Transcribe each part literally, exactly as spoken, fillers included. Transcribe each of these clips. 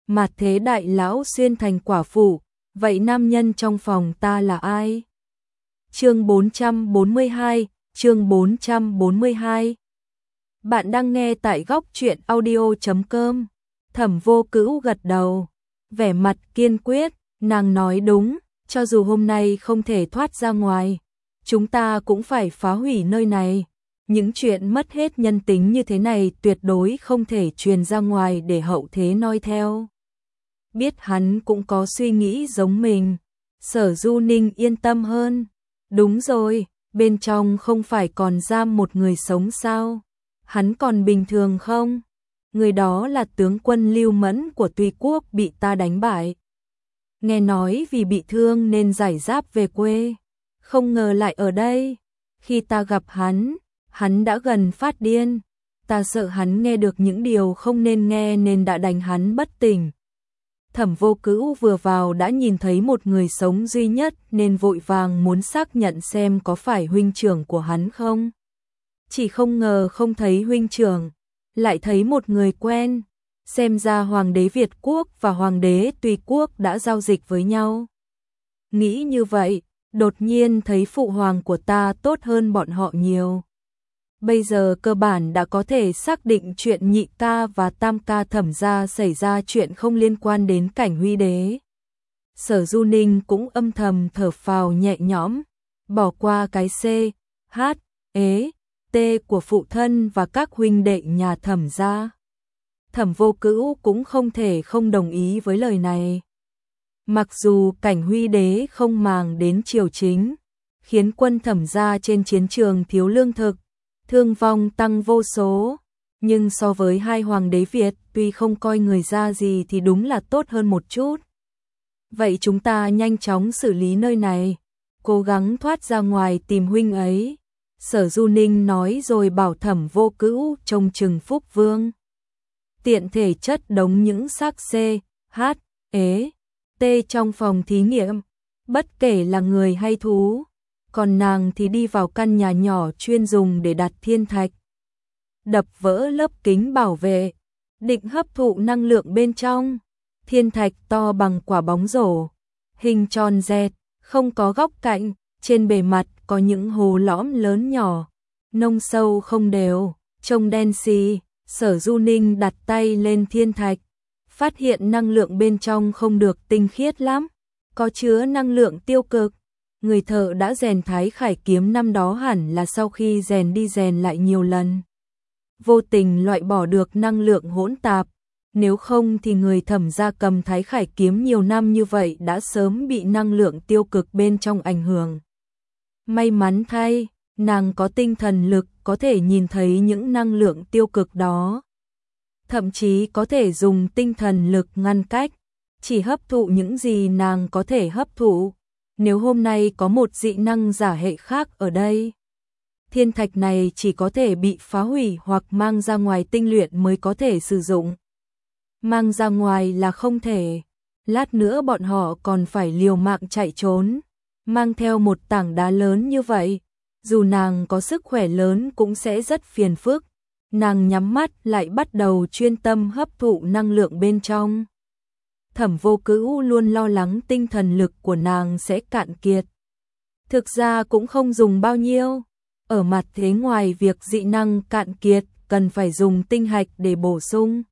Mạt thế đại lão xuyên thành quả phụ, vậy nam nhân trong phòng ta là ai? Chương bốn trăm bốn mươi hai, chương bốn trăm bốn mươi hai. Bạn đang nghe tại góc truyện audio chấm com. Thẩm Vô Cữu gật đầu, vẻ mặt kiên quyết, nàng nói đúng, cho dù hôm nay không thể thoát ra ngoài, chúng ta cũng phải phá hủy nơi này. Những chuyện mất hết nhân tính như thế này tuyệt đối không thể truyền ra ngoài để hậu thế noi theo. Biết hắn cũng có suy nghĩ giống mình, Sở Du Ninh yên tâm hơn. Đúng rồi, bên trong không phải còn giam một người sống sao? Hắn còn bình thường không? Người đó là tướng quân Lưu Mẫn của Tuy Quốc bị ta đánh bại. Nghe nói vì bị thương nên giải giáp về quê, không ngờ lại ở đây. Khi ta gặp hắn, hắn đã gần phát điên. Ta sợ hắn nghe được những điều không nên nghe nên đã đánh hắn bất tỉnh. Thẩm Vô Cữu vừa vào đã nhìn thấy một người sống duy nhất nên vội vàng muốn xác nhận xem có phải huynh trưởng của hắn không. Chỉ không ngờ không thấy huynh trưởng, lại thấy một người quen. Xem ra Hoàng đế Việt Quốc và Hoàng đế Tuy Quốc đã giao dịch với nhau. Nghĩ như vậy, đột nhiên thấy phụ hoàng của ta tốt hơn bọn họ nhiều. Bây giờ cơ bản đã có thể xác định chuyện nhị ca và tam ca Thẩm gia xảy ra chuyện không liên quan đến Cảnh Huy đế. Sở Du Ninh cũng âm thầm thở phào nhẹ nhõm, bỏ qua cái C, H, ế, T của phụ thân và các huynh đệ nhà Thẩm gia. Thẩm Vô Cữu cũng không thể không đồng ý với lời này. Mặc dù Cảnh Huy đế không màng đến triều chính, khiến quân Thẩm gia trên chiến trường thiếu lương thực, thương vong tăng vô số, nhưng so với hai hoàng đế Việt tuy không coi người ra gì thì đúng là tốt hơn một chút. Vậy chúng ta nhanh chóng xử lý nơi này, cố gắng thoát ra ngoài tìm huynh ấy. Sở Du Ninh nói rồi bảo Thẩm Vô Cữu trông chừng Phúc Vương. Tiện thể chất đống những xác C, H, ế, T trong phòng thí nghiệm, bất kể là người hay thú. Còn nàng thì đi vào căn nhà nhỏ chuyên dùng để đặt thiên thạch. Đập vỡ lớp kính bảo vệ, định hấp thụ năng lượng bên trong. Thiên thạch to bằng quả bóng rổ, hình tròn dẹt, không có góc cạnh, trên bề mặt có những hố lõm lớn nhỏ, nông sâu không đều, trông đen xì. Sở Du Ninh đặt tay lên thiên thạch, phát hiện năng lượng bên trong không được tinh khiết lắm, có chứa năng lượng tiêu cực. Người thợ đã rèn Thái Khải kiếm năm đó hẳn là sau khi rèn đi rèn lại nhiều lần, vô tình loại bỏ được năng lượng hỗn tạp, nếu không thì người Thẩm gia cầm Thái Khải kiếm nhiều năm như vậy đã sớm bị năng lượng tiêu cực bên trong ảnh hưởng. May mắn thay, nàng có tinh thần lực có thể nhìn thấy những năng lượng tiêu cực đó. Thậm chí có thể dùng tinh thần lực ngăn cách, chỉ hấp thụ những gì nàng có thể hấp thụ. Nếu hôm nay có một dị năng giả hệ khác ở đây, thiên thạch này chỉ có thể bị phá hủy hoặc mang ra ngoài tinh luyện mới có thể sử dụng. Mang ra ngoài là không thể, lát nữa bọn họ còn phải liều mạng chạy trốn. Mang theo một tảng đá lớn như vậy, dù nàng có sức khỏe lớn cũng sẽ rất phiền phức. Nàng nhắm mắt lại bắt đầu chuyên tâm hấp thụ năng lượng bên trong. Thẩm Vô Cữu luôn lo lắng tinh thần lực của nàng sẽ cạn kiệt. Thực ra cũng không dùng bao nhiêu. Ở mặt thế ngoài việc dị năng cạn kiệt, cần phải dùng tinh hạch để bổ sung.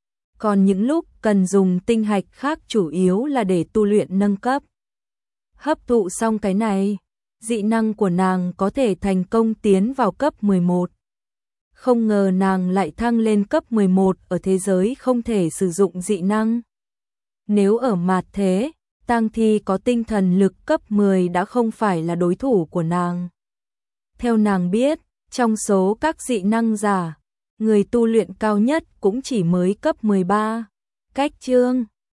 Còn những lúc cần dùng tinh hạch khác chủ yếu là để tu luyện nâng cấp. Hấp thụ xong cái này, dị năng của nàng có thể thành công tiến vào cấp mười một. Không ngờ nàng lại thăng lên cấp mười một ở thế giới không thể sử dụng dị năng. Nếu ở mạt thế, Tang Thi có tinh thần lực cấp mười đã không phải là đối thủ của nàng. Theo nàng biết, trong số các dị năng giả, người tu luyện cao nhất cũng chỉ mới cấp mười ba. Cách chương